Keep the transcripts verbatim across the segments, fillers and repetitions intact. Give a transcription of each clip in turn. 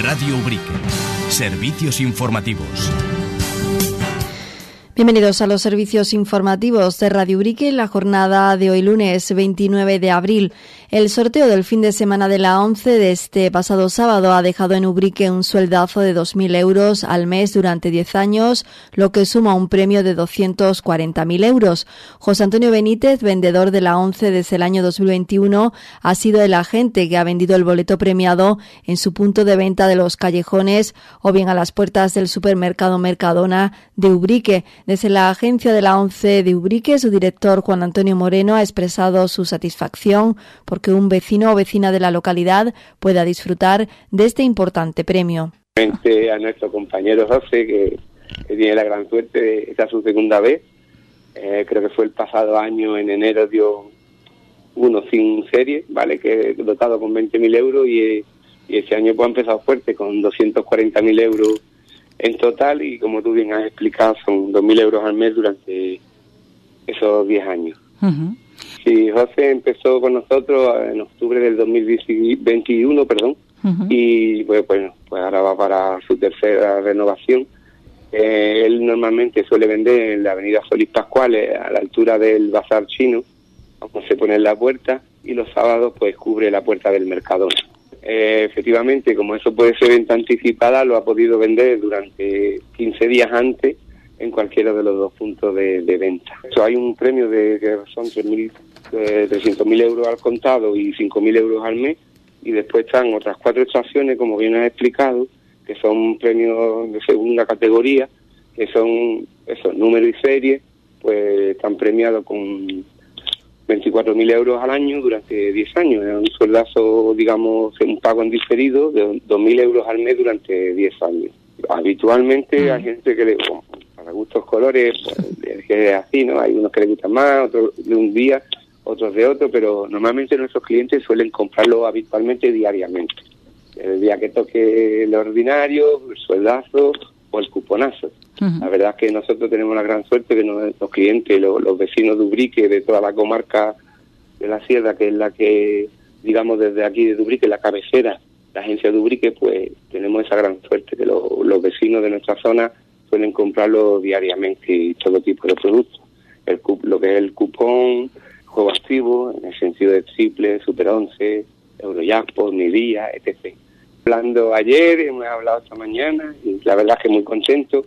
Radio Ubrique. Servicios informativos. Bienvenidos a los servicios informativos de Radio Ubrique en la jornada de hoy lunes veintinueve de abril. El sorteo del fin de semana de la ONCE de este pasado sábado ha dejado en Ubrique un sueldazo de dos mil euros al mes durante diez años, lo que suma un premio de doscientos cuarenta mil euros. José Antonio Benítez, vendedor de la ONCE desde el año dos mil veintiuno, ha sido el agente que ha vendido el boleto premiado en su punto de venta de Los Callejones o bien a las puertas del supermercado Mercadona de Ubrique. Desde la agencia de la ONCE de Ubrique, su director Juan Antonio Moreno ha expresado su satisfacción porque un vecino o vecina de la localidad pueda disfrutar de este importante premio. A nuestro compañero José, que, que tiene la gran suerte de esta su segunda vez, eh, creo que fue el pasado año, en enero dio uno sin serie, vale, que dotado con veinte mil euros y, y ese año pues ha empezado fuerte con doscientos cuarenta mil euros en total y como tú bien has explicado son dos mil euros al mes durante esos diez años. Uh-huh. Sí, José empezó con nosotros en octubre del dos mil veintiuno, perdón, uh-huh. y pues bueno, pues ahora va para su tercera renovación. Eh, él normalmente suele vender en la avenida Solís Pascuales, a la altura del Bazar Chino, como se pone en la puerta, y los sábados pues cubre la puerta del Mercadona. Eh, efectivamente, como eso puede ser venta anticipada, lo ha podido vender durante quince días antes en cualquiera de los dos puntos de, de venta. Eso, hay un premio de que son trescientos mil euros al contado y cinco mil euros al mes, y después están otras cuatro estaciones, como bien has explicado, que son premios de segunda categoría, que son esos números y series, pues están premiados con veinticuatro mil euros al año durante diez años. Es un sueldazo, digamos, un pago en diferido de dos mil euros al mes durante diez años. Habitualmente hay gente que le, bueno, para gustos colores, pues, es así, ¿no? Hay unos que les gustan más, otros de un día, otros de otro, pero normalmente nuestros clientes suelen comprarlo habitualmente diariamente. El día que toque el ordinario, el sueldazo o el cuponazo. Uh-huh. La verdad es que nosotros tenemos la gran suerte que nos, los clientes, los, los vecinos de Ubrique, de toda la comarca de la Sierra, que es la que, digamos, desde aquí de Ubrique, la cabecera, la agencia de Ubrique, pues tenemos esa gran suerte que lo, los vecinos de nuestra zona suelen comprarlo diariamente y todo tipo de productos. El, lo que es el cupón, juego activo, en el sentido de triple, super once, Eurojackpot, mi día, etcétera. Hablando ayer, hemos hablado esta mañana y la verdad es que muy contento.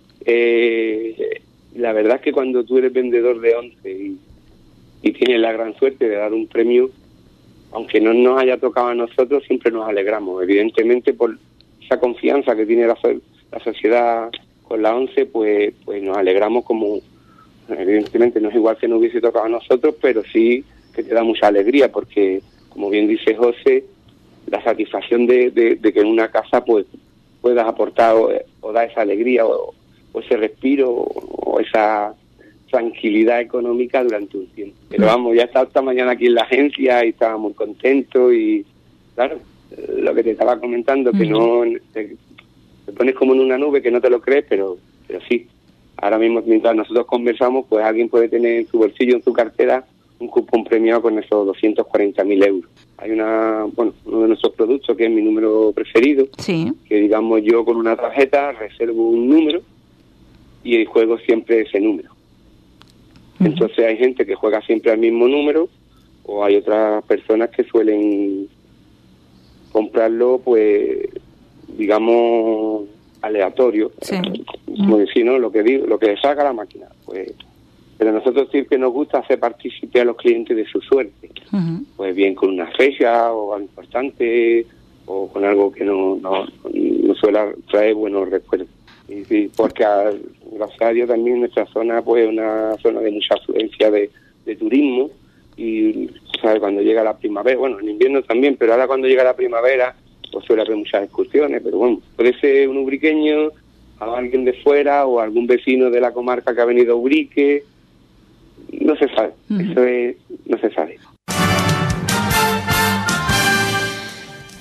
Eh, la verdad es que cuando tú eres vendedor de once y, y tienes la gran suerte de dar un premio, aunque no nos haya tocado a nosotros, siempre nos alegramos. Evidentemente, por esa confianza que tiene la, la sociedad con la once, pues, pues nos alegramos como, evidentemente no es igual que no hubiese tocado a nosotros, pero sí que te da mucha alegría, porque, como bien dice José, la satisfacción de, de, de que en una casa pues puedas aportar o, o dar esa alegría o, o ese respiro o esa tranquilidad económica durante un tiempo. Pero vamos, ya está esta mañana aquí en la agencia y estaba muy contento y claro, lo que te estaba comentando, que no te, te pones como en una nube que no te lo crees, pero pero sí. Ahora mismo, mientras nosotros conversamos, pues alguien puede tener en su bolsillo, en su cartera, un cupón premiado con esos doscientos cuarenta mil euros. Hay una, bueno, uno de nuestros productos que es mi número preferido, sí, que digamos yo con una tarjeta reservo un número y juego siempre ese número. Uh-huh. Entonces hay gente que juega siempre al mismo número o hay otras personas que suelen comprarlo, pues, digamos, aleatorio, sí, como decir, ¿no? Lo que digo, lo que saca la máquina, pues. Pero nosotros sí que nos gusta hacer partícipe a los clientes de su suerte. Uh-huh. Pues bien con una fecha o algo importante o con algo que no, no, no suele traer buenos recuerdos. Y, y porque a, gracias a Dios también nuestra zona pues es una zona de mucha afluencia de, de turismo y ¿sabes? Cuando llega la primavera, bueno, en invierno también, pero ahora cuando llega la primavera pues suele haber muchas excursiones, pero bueno, puede ser un ubriqueño, a alguien de fuera o algún vecino de la comarca que ha venido a Ubrique. No se sabe, uh-huh. Eso es, no se sabe.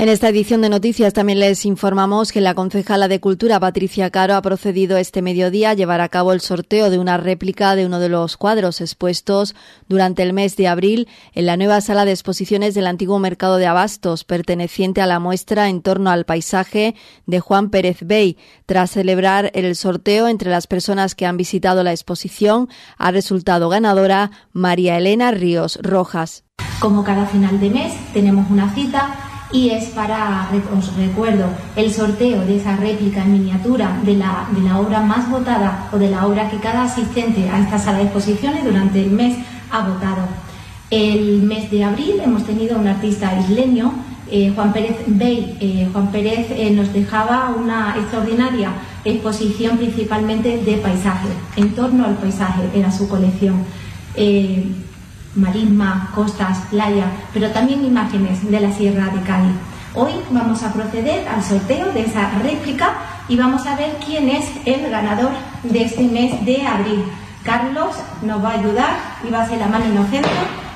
En esta edición de noticias también les informamos que la concejala de Cultura, Patricia Caro, ha procedido este mediodía a llevar a cabo el sorteo de una réplica de uno de los cuadros expuestos durante el mes de abril en la nueva sala de exposiciones del antiguo mercado de abastos, perteneciente a la muestra en torno al paisaje de Juan Pérez Bey. Tras celebrar el sorteo entre las personas que han visitado la exposición, ha resultado ganadora María Elena Ríos Rojas. Como cada final de mes tenemos una cita y es para, os recuerdo, el sorteo de esa réplica en miniatura de la, de la obra más votada o de la obra que cada asistente a esta sala de exposiciones durante el mes ha votado. El mes de abril hemos tenido un artista isleño, eh, Juan Pérez Bey. Eh, Juan Pérez eh, nos dejaba una extraordinaria exposición principalmente de paisaje, en torno al paisaje era su colección. Eh, marisma, costas, playa, pero también imágenes de la Sierra de Cádiz. Hoy vamos a proceder al sorteo de esa réplica y vamos a ver quién es el ganador de este mes de abril. Carlos nos va a ayudar y va a hacer la mano inocente.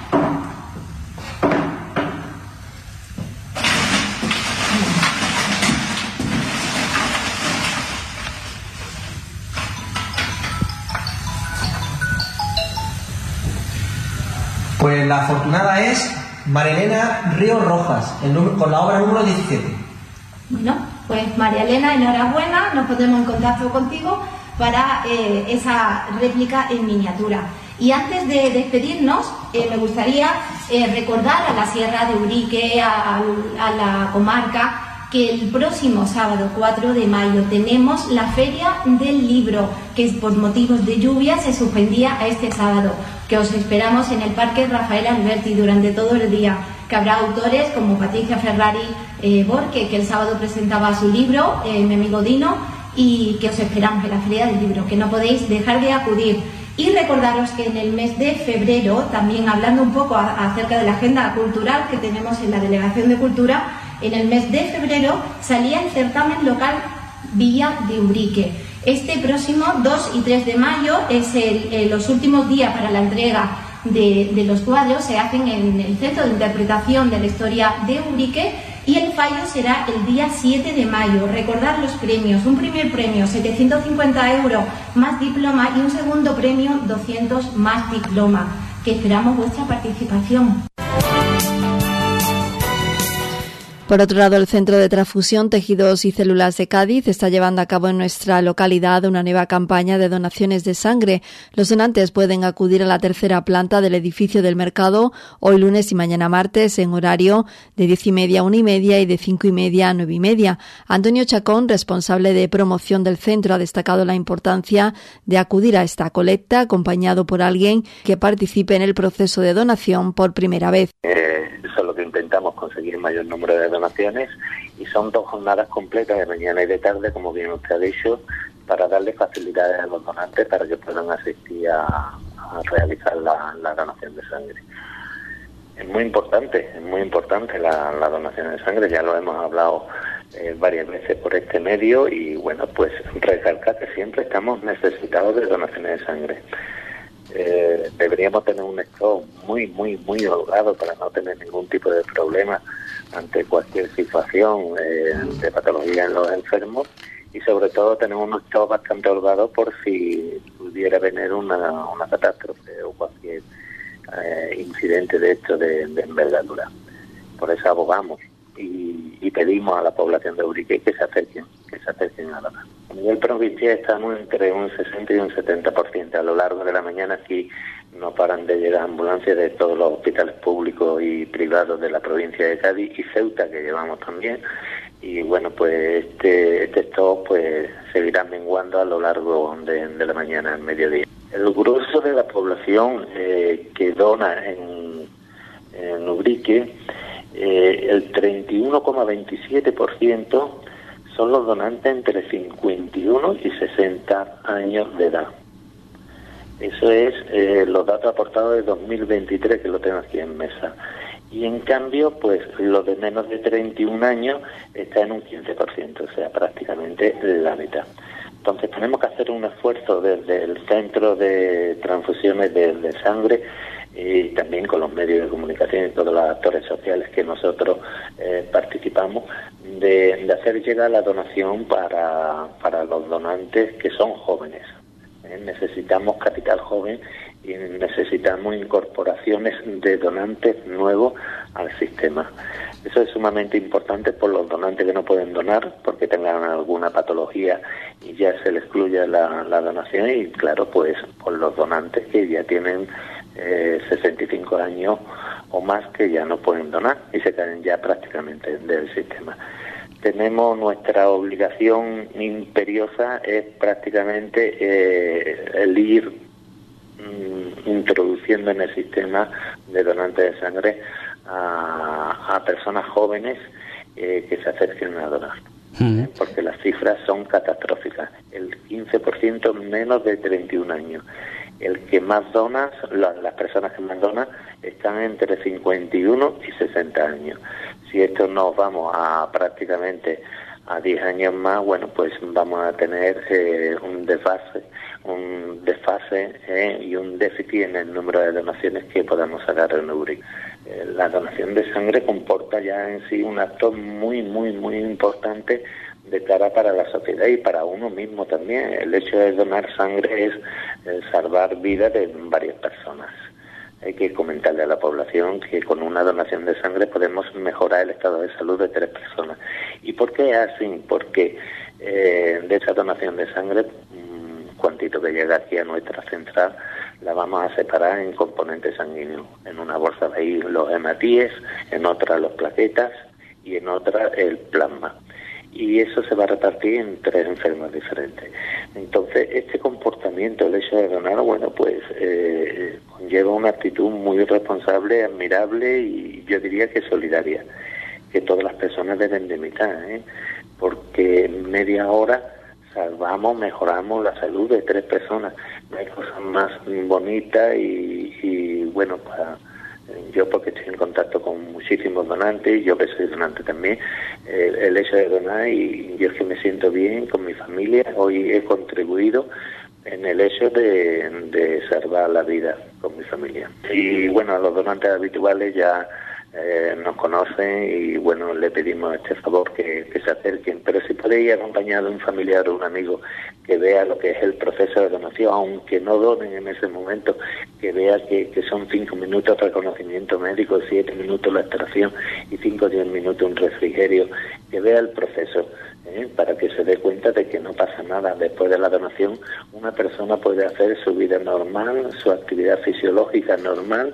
Pues la afortunada es María Elena Ríos Rojas, el número, con la obra número diecisiete. Bueno, pues María Elena, enhorabuena, nos ponemos en contacto contigo para eh, esa réplica en miniatura. Y antes de despedirnos, eh, me gustaría eh, recordar a la Sierra de Ubrique, a, a la comarca, que el próximo sábado cuatro de mayo tenemos la Feria del Libro, que por motivos de lluvia se suspendía a este sábado, que os esperamos en el Parque Rafael Alberti durante todo el día, que habrá autores como Patricia Ferrari eh, Borque, que el sábado presentaba su libro, eh, Mi amigo Dino, y que os esperamos en la Feria del Libro, que no podéis dejar de acudir. Y recordaros que en el mes de febrero, también hablando un poco a, acerca de la agenda cultural que tenemos en la Delegación de Cultura, en el mes de febrero salía el certamen local Villa de Ubrique. Este próximo dos y tres de mayo es el, eh, los últimos días para la entrega de, de los cuadros, se hacen en el Centro de Interpretación de la Historia de Ubrique y el fallo será el día siete de mayo. Recordad los premios: un primer premio setecientos cincuenta euros más diploma y un segundo premio doscientos más diploma, que esperamos vuestra participación. Por otro lado, el Centro de Transfusión, Tejidos y Células de Cádiz está llevando a cabo en nuestra localidad una nueva campaña de donaciones de sangre. Los donantes pueden acudir a la tercera planta del edificio del mercado hoy lunes y mañana martes en horario de diez y media a una y media y de cinco y media a nueve y media. Antonio Chacón, responsable de promoción del centro, ha destacado la importancia de acudir a esta colecta acompañado por alguien que participe en el proceso de donación por primera vez. Eh, eso es lo que intentamos, conseguir el mayor número de donaciones, y son dos jornadas completas de mañana y de tarde, como bien usted ha dicho, para darle facilidades a los donantes para que puedan asistir a, a realizar la, la donación de sangre. Es muy importante, es muy importante la, la donación de sangre, ya lo hemos hablado eh, varias veces por este medio, y bueno, pues recalcar que siempre estamos necesitados de donaciones de sangre. Eh, deberíamos tener un stock muy, muy, muy holgado para no tener ningún tipo de problema ante cualquier situación eh, de patología en los enfermos, y sobre todo tener un stock bastante holgado por si pudiera venir una, una catástrofe o cualquier eh, incidente de esto de, de envergadura. Por eso abogamos y, y pedimos a la población de Ubrique que se acerquen, que se acerquen a la mano. A nivel provincial estamos entre un sesenta y un setenta por ciento. A lo largo de la mañana aquí no paran de llegar ambulancias de todos los hospitales públicos y privados de la provincia de Cádiz y Ceuta, que llevamos también. Y bueno, pues este, este stock pues seguirá menguando a lo largo de, de la mañana al mediodía. El grueso de la población eh, que dona en, en Ubrique, eh, el treinta y uno coma veintisiete por ciento son los donantes entre cincuenta y uno y sesenta años de edad. Eso es eh, los datos aportados de dos mil veintitrés, que lo tengo aquí en mesa. Y en cambio, pues los de menos de treinta y un años está en un quince por ciento, o sea, prácticamente la mitad. Entonces tenemos que hacer un esfuerzo desde el Centro de Transfusiones de, de Sangre y también con los medios de comunicación y todos los actores sociales que nosotros eh, participamos, de, de hacer llegar la donación para, para los donantes que son jóvenes. ¿eh? Necesitamos capital joven y necesitamos incorporaciones de donantes nuevos al sistema. Eso es sumamente importante por los donantes que no pueden donar porque tengan alguna patología y ya se les excluye la, la donación, y claro, pues por los donantes que ya tienen eh, sesenta y cinco años o más, que ya no pueden donar y se caen ya prácticamente del sistema. Tenemos nuestra obligación imperiosa, es prácticamente eh, el ir mm, introduciendo en el sistema de donantes de sangre a, a personas jóvenes eh, que se acerquen a donar. ¿eh? Porque las cifras son catastróficas. El quince por ciento menos de treinta y un años. El que más dona, la, las personas que más donan, están entre cincuenta y uno y sesenta años. Si esto nos vamos a prácticamente a diez años más, bueno, pues vamos a tener eh, un desfase, un desfase eh, y un déficit en el número de donaciones que podamos sacar en Ubrique. Eh, la donación de sangre comporta ya en sí un acto muy, muy, muy importante de cara para la sociedad y para uno mismo también. El hecho de donar sangre es eh, salvar vidas de varias personas. Hay que comentarle a la población que con una donación de sangre podemos mejorar el estado de salud de tres personas. ¿Y por qué así? Porque eh, de esa donación de sangre, un cuantito que llega aquí a nuestra central, la vamos a separar en componentes sanguíneos. En una bolsa va a ir los hematíes, en otra los plaquetas y en otra el plasma. Y eso se va a repartir en tres enfermos diferentes. Entonces, este comportamiento, el hecho de donar, bueno, pues eh, conlleva una actitud muy responsable, admirable y yo diría que solidaria, que todas las personas deben de imitar, ¿eh? Porque en media hora salvamos, mejoramos la salud de tres personas. No hay cosa más bonita y, y bueno, para... Yo, porque estoy en contacto con muchísimos donantes, yo que soy donante también, eh, el hecho de donar, y yo es que me siento bien con mi familia. Hoy he contribuido en el hecho de, de salvar la vida con mi familia. Y bueno, a los donantes habituales ya eh, nos conocen y bueno, le pedimos este favor que, que se acerquen, pero si podéis ir acompañado de un familiar o un amigo que vea lo que es el proceso de donación, aunque no donen en ese momento, que vea que, que son cinco minutos de reconocimiento médico, siete minutos la extracción y cinco o diez minutos un refrigerio, que vea el proceso, ¿eh? Para que se dé cuenta de que no pasa nada. Después de la donación, una persona puede hacer su vida normal, su actividad fisiológica normal,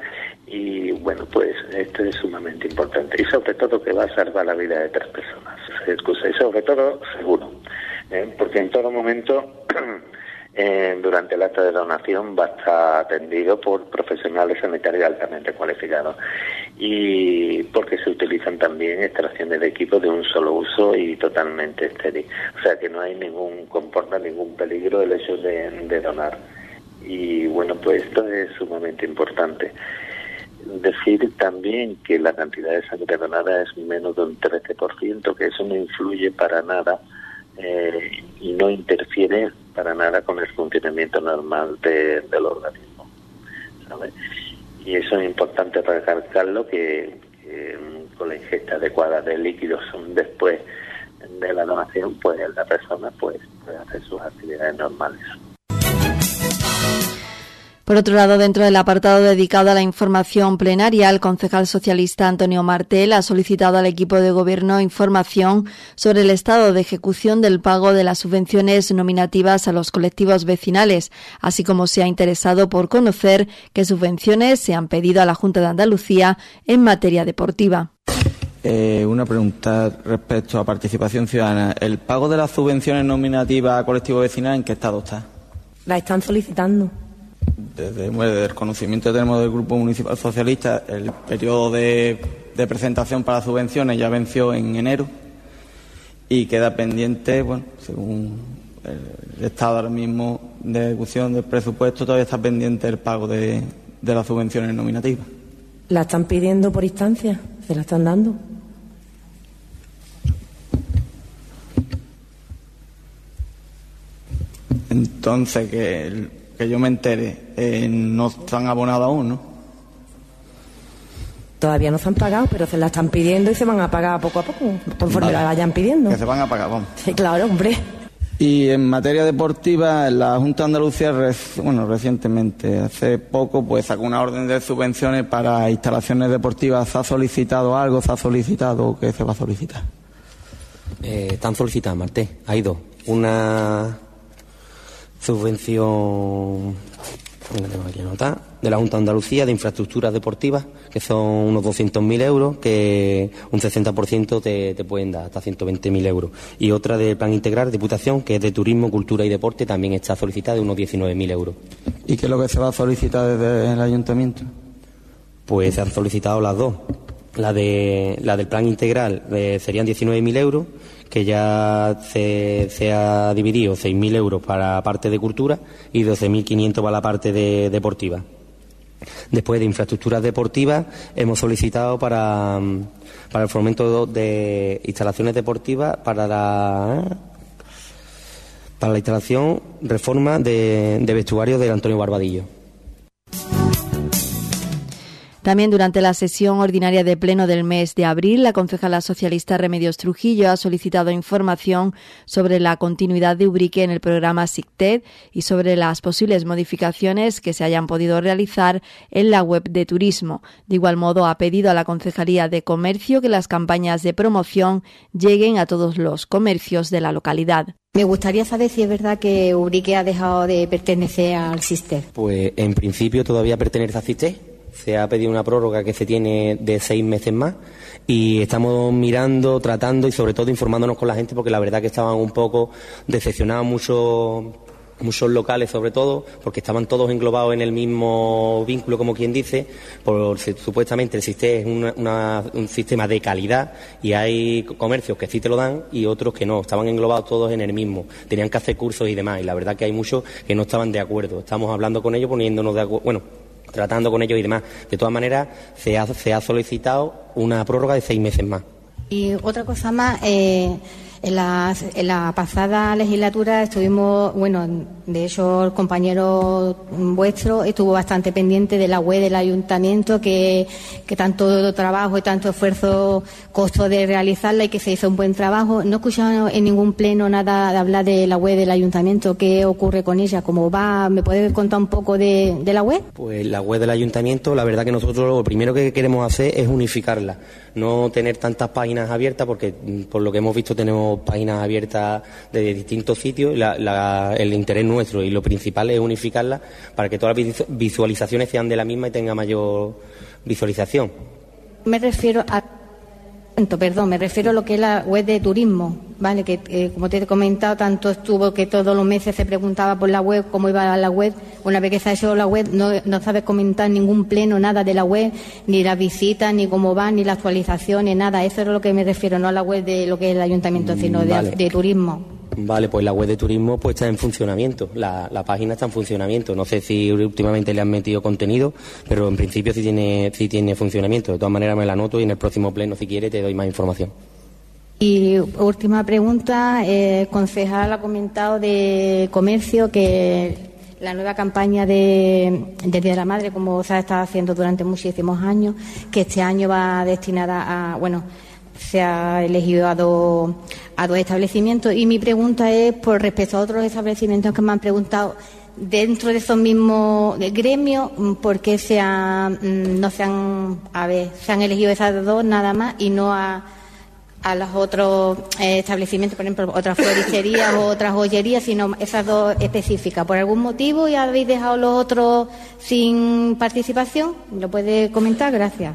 y bueno, pues esto es sumamente importante, y sobre todo que va a salvar la vida de tres personas, y sobre todo seguro, ¿eh? Porque en todo momento eh, durante el acto de donación va a estar atendido por profesionales sanitarios altamente cualificados, y porque se utilizan también extracciones de equipo de un solo uso y totalmente estéril, o sea que no hay ningún, comporta ningún peligro el hecho de, de donar. Y bueno, pues esto es sumamente importante. Decir también que la cantidad de sangre donada es menos de un trece por ciento, que eso no influye para nada eh, y no interfiere para nada con el funcionamiento normal de, del organismo, ¿sabes? Y eso es importante recalcarlo, que, que con la ingesta adecuada de líquidos después de la donación, pues la persona pues puede hacer sus actividades normales. Por otro lado, dentro del apartado dedicado a la información plenaria, el concejal socialista Antonio Martel ha solicitado al equipo de gobierno información sobre el estado de ejecución del pago de las subvenciones nominativas a los colectivos vecinales, así como se ha interesado por conocer qué subvenciones se han pedido a la Junta de Andalucía en materia deportiva. Eh, una pregunta respecto a participación ciudadana. ¿El pago de las subvenciones nominativas a colectivos vecinales en qué estado está? La están solicitando. Desde, desde el conocimiento que tenemos del Grupo Municipal Socialista, el periodo de, de presentación para subvenciones ya venció en enero y queda pendiente, bueno, según el, el estado ahora mismo de ejecución del presupuesto, todavía está pendiente el pago de, de las subvenciones nominativas. ¿La están pidiendo por instancia? ¿Se la están dando? Entonces, que, el, que yo me entere, eh, no están abonados aún, ¿no? Todavía no se han pagado, pero se la están pidiendo y se van a pagar poco a poco, conforme Vale. la vayan pidiendo. Que se van a pagar, vamos. Sí, claro, hombre. Y en materia deportiva, la Junta de Andalucía, rec- bueno, recientemente, hace poco, pues sacó una orden de subvenciones para instalaciones deportivas. ¿Se ha solicitado algo? ¿Se ha solicitado o qué se va a solicitar? Eh, están solicitadas, Marté. Hay dos. Una subvención, la tengo aquí anotada, de la Junta de Andalucía de infraestructuras deportivas, que son unos doscientos mil euros, que un sesenta por ciento te, te pueden dar, hasta ciento veinte mil euros. Y otra del Plan Integral Diputación, que es de Turismo, Cultura y Deporte, también está solicitada de unos diecinueve mil euros. ¿Y qué es lo que se va a solicitar desde el Ayuntamiento? Pues se han solicitado las dos. La de la del Plan Integral eh, serían diecinueve mil euros, que ya se, se ha dividido seis mil euros para la parte de cultura y doce mil quinientos para la parte de deportiva. Después de infraestructuras deportivas hemos solicitado para, para el fomento de instalaciones deportivas para la para la instalación reforma de, de vestuario del Antonio Barbadillo. También durante la sesión ordinaria de pleno del mes de abril, la concejala socialista Remedios Trujillo ha solicitado información sobre la continuidad de Ubrique en el programa SICTED y sobre las posibles modificaciones que se hayan podido realizar en la web de turismo. De igual modo, ha pedido a la Concejalía de Comercio que las campañas de promoción lleguen a todos los comercios de la localidad. Me gustaría saber si es verdad que Ubrique ha dejado de pertenecer al SICTED. Pues en principio todavía pertenece al SICTED. Se ha pedido una prórroga que se tiene de seis meses más y estamos mirando, tratando y sobre todo informándonos con la gente, porque la verdad que estaban un poco decepcionados muchos muchos locales, sobre todo porque estaban todos englobados en el mismo vínculo, como quien dice, por supuestamente el SICTED es una, una, un sistema de calidad y hay comercios que sí te lo dan y otros que no, estaban englobados todos en el mismo, tenían que hacer cursos y demás, y la verdad que hay muchos que no estaban de acuerdo. Estamos hablando con ellos, poniéndonos de acuerdo, bueno, tratando con ellos y demás. De todas maneras, se ha, se ha solicitado una prórroga de seis meses más. Y otra cosa más, eh, en, la, en la pasada legislatura estuvimos, bueno, de hecho el compañero vuestro estuvo bastante pendiente de la web del ayuntamiento, que, que tanto trabajo y tanto esfuerzo costó de realizarla y que se hizo un buen trabajo. No escuchamos en ningún pleno nada de hablar de la web del ayuntamiento. ¿Qué ocurre con ella? ¿Cómo va? ¿Me puedes contar un poco de, de la web? Pues la web del ayuntamiento, la verdad que nosotros lo primero que queremos hacer es unificarla, no tener tantas páginas abiertas, porque por lo que hemos visto tenemos páginas abiertas de distintos sitios, la, la, el interés nuestro y lo principal es unificarla para que todas las visualizaciones sean de la misma y tenga mayor visualización. Me refiero a Perdón, me refiero a lo que es la web de turismo, ¿vale? Que eh, como te he comentado, tanto estuvo que todos los meses se preguntaba por la web, cómo iba la web. Una vez que se ha hecho la web, no, no sabes comentar ningún pleno, nada de la web, ni las visitas, ni cómo van, ni las actualizaciones, nada. Eso es a lo que me refiero, no a la web de lo que es el ayuntamiento, sino vale. de, de turismo. Vale, pues la web de turismo pues está en funcionamiento, la, la página está en funcionamiento. No sé si últimamente le han metido contenido, pero en principio sí tiene, sí tiene funcionamiento. De todas maneras me la anoto y en el próximo pleno, si quiere, te doy más información. Y última pregunta, el eh, concejal ha comentado de comercio que la nueva campaña de, de Día de la Madre, como se ha estado haciendo durante muchísimos años, que este año va destinada a, bueno, se ha elegido a dos, a dos establecimientos, y mi pregunta es por respecto a otros establecimientos que me han preguntado dentro de esos mismos gremios, ¿por qué se han, no se han, a ver, se han elegido esas dos nada más y no a, a los otros eh, establecimientos, por ejemplo, otras floristerías o otras joyerías, sino esas dos específicas? ¿Por algún motivo y habéis dejado los otros sin participación? ¿Lo puede comentar? Gracias.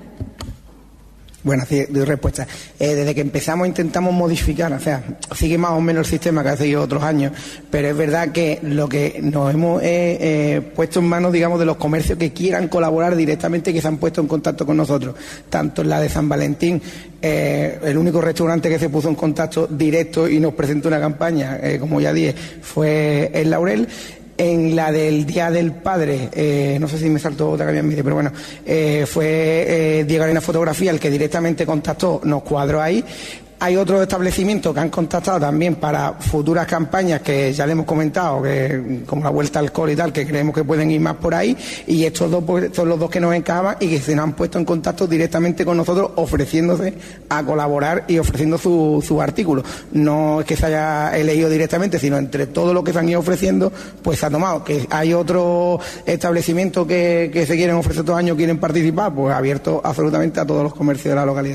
Bueno, sí, doy respuesta. Eh, desde que empezamos intentamos modificar, o sea, sigue más o menos el sistema que ha seguido otros años, pero es verdad que lo que nos hemos eh, eh, puesto en manos, digamos, de los comercios que quieran colaborar directamente, que se han puesto en contacto con nosotros, tanto en la de San Valentín, eh, el único restaurante que se puso en contacto directo y nos presentó una campaña, eh, como ya dije, fue el Laurel. En la del Día del Padre, eh, no sé si me saltó otra que había en medio, pero bueno, eh, fue eh, Diego Arena Fotografía el que directamente contactó, nos cuadró ahí. Hay otros establecimientos que han contactado también para futuras campañas que ya le hemos comentado, que como la vuelta al alcohol y tal, que creemos que pueden ir más por ahí, y estos dos pues, son los dos que nos encajaban y que se nos han puesto en contacto directamente con nosotros, ofreciéndose a colaborar y ofreciendo su, su artículo. No es que se haya elegido directamente, sino entre todo lo que se han ido ofreciendo, pues se ha tomado. Que hay otros establecimientos que, que se quieren ofrecer estos años, quieren participar, pues abierto absolutamente a todos los comercios de la localidad.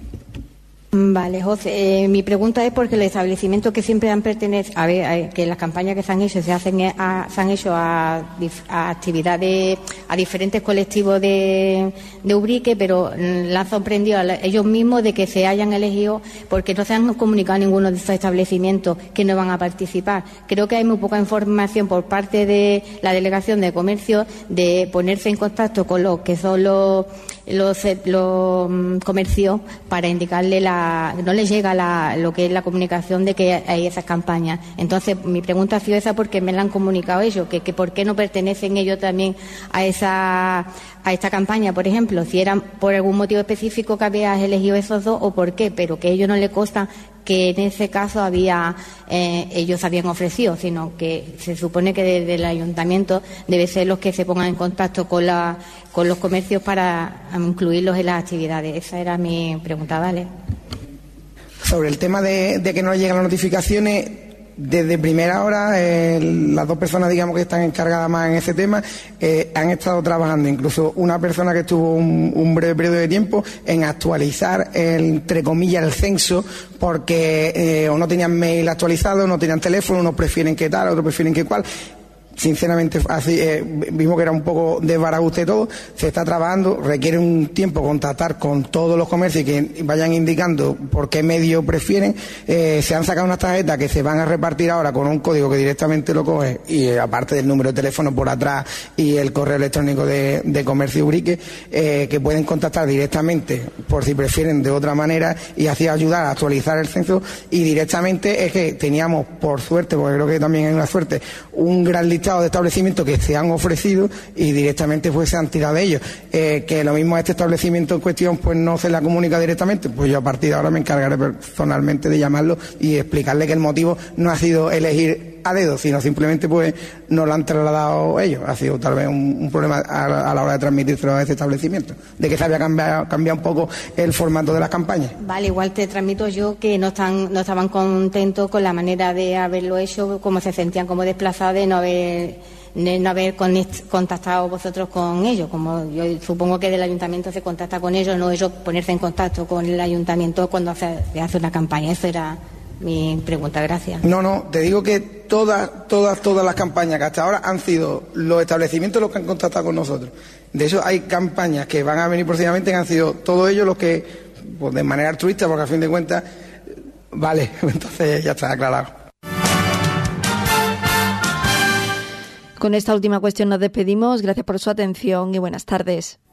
Vale, José. Eh, mi pregunta es porque los establecimientos que siempre han pertenecido, a ver, a, que las campañas que se han hecho se hacen a, se han hecho a, a actividades, a diferentes colectivos de, de Ubrique, pero la han sorprendido a ellos mismos de que se hayan elegido, porque no se han comunicado a ninguno de estos establecimientos que no van a participar. Creo que hay muy poca información por parte de la Delegación de Comercio de ponerse en contacto con los que son los, los, los um, comercios para indicarle la no les llega la, lo que es la comunicación de que hay esas campañas. Entonces, mi pregunta ha sido esa porque me la han comunicado ellos, que, que por qué no pertenecen ellos también a esa a esta campaña, por ejemplo, si eran por algún motivo específico que habías elegido esos dos o por qué, pero que a ellos no les consta que en ese caso había eh, ellos habían ofrecido, sino que se supone que desde el ayuntamiento debe ser los que se pongan en contacto con la con los comercios para incluirlos en las actividades. Esa era mi pregunta, ¿vale? Sobre el tema de, de que no le llegan las notificaciones, desde primera hora, eh, las dos personas, digamos, que están encargadas más en ese tema, eh, han estado trabajando, incluso una persona que estuvo un, un breve periodo de tiempo, en actualizar, el, entre comillas, el censo, porque eh, o no tenían mail actualizado, no tenían teléfono, unos prefieren que tal, otros prefieren que cual. Sinceramente, así eh, vimos que era un poco desbarajuste todo. Se está trabajando, requiere un tiempo contactar con todos los comercios y que vayan indicando por qué medio prefieren. Eh, se han sacado unas tarjetas que se van a repartir ahora con un código que directamente lo coge, y eh, aparte del número de teléfono por atrás y el correo electrónico de, de Comercio Ubrique, eh, que pueden contactar directamente por si prefieren de otra manera, y así ayudar a actualizar el censo. Y directamente es que teníamos, por suerte, porque creo que también hay una suerte, un gran listado de establecimientos que se han ofrecido y directamente pues se han tirado de ellos. Eh, que lo mismo a este establecimiento en cuestión pues no se la comunica directamente, pues yo a partir de ahora me encargaré personalmente de llamarlo y explicarle que el motivo no ha sido elegir a dedo, sino simplemente pues no lo han trasladado ellos. Ha sido tal vez un, un problema a, a la hora de transmitírselo a este establecimiento, de que se había cambiado, cambiado un poco el formato de las campañas. Vale, igual te transmito yo que no están no estaban contentos con la manera de haberlo hecho, como se sentían como desplazados de no haber de no haber contactado vosotros con ellos, como yo supongo que del ayuntamiento se contacta con ellos, no ellos ponerse en contacto con el ayuntamiento cuando hace, hace una campaña. Eso era mi pregunta. Gracias. No, no, te digo que todas, todas, todas las campañas que hasta ahora han sido los establecimientos los que han contactado con nosotros. De hecho, hay campañas que van a venir próximamente que han sido todos ellos los que, pues de manera altruista, porque a fin de cuentas, vale, entonces ya está aclarado. Con esta última cuestión nos despedimos. Gracias por su atención y buenas tardes.